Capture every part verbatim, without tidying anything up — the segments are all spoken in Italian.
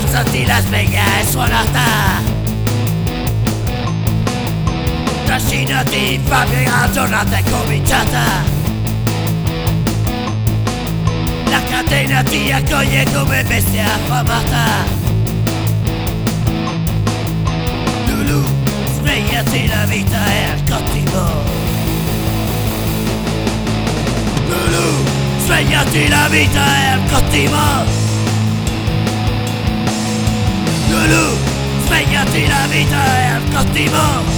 alzati, la sveglia è suonata. Trascinati in fabbrica, la giornata è cominciata. La catena ti accoglie come bestia affamata. Lulu, svegliati, la vita è al cottimo. Lulu, svegliati, la vita è al cottimo. Lulu, svegliati, la vita è al cottimo.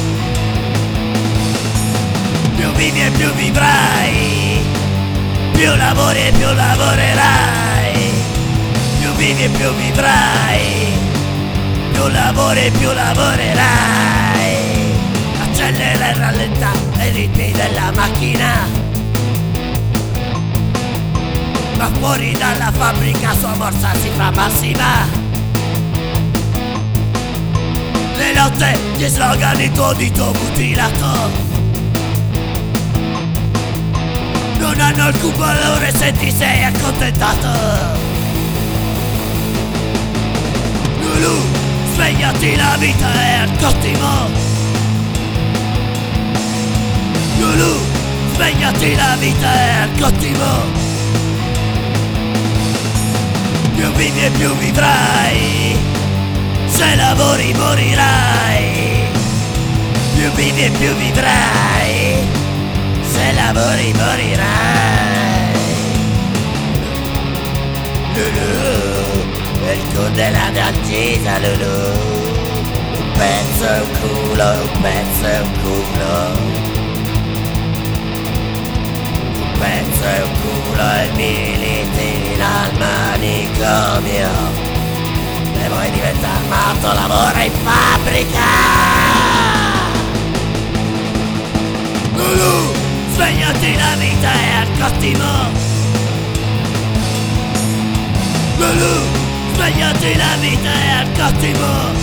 Più vivi e più vivrai, più lavori e più lavorerai. Più vivi e più vivrai, più lavori e più lavorerai. Accelera e rallenta i ritmi della macchina, ma fuori dalla fabbrica sua morsa si fa massima. Le lotte, gli slogan, il tuo dito mutilato non hanno alcun valore se ti sei accontentato. Lulu, svegliati, la vita è al cottimo. Lulu, svegliati, la vita è al cottimo. Più vivi e più vivrai, se lavori morirai. Più vivi e più vivrai, se lavori morirai. Lulu, il culo della dentista, Lulu. Un pezzo è un culo, un pezzo è un culo. Un pezzo è un culo e militi al manicomio. E vuoi diventare matto, lavora in fabbrica. Lulu, svegliati, la vita è al cottimo. Lulu, svegliati, la vita è al cottimo.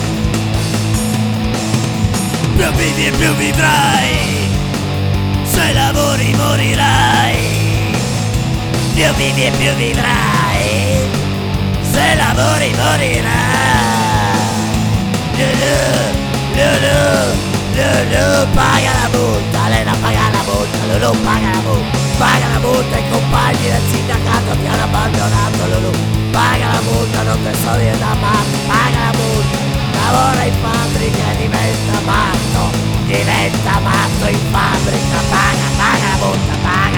Più vivi e più vivrai, se lavori morirai. Più vivi e più vivrai, se lavori morirai. Lulu, Lulu, Lulu, paga la multa, Lena paga la multa, Lulu paga la multa, paga la multa, i compagni del sindacato ti hanno abbandonato, Lulu, paga la multa, non te so dire da matto, paga la multa, lavora in fabbrica e diventa matto, diventa matto in fabbrica, paga, paga la multa, paga.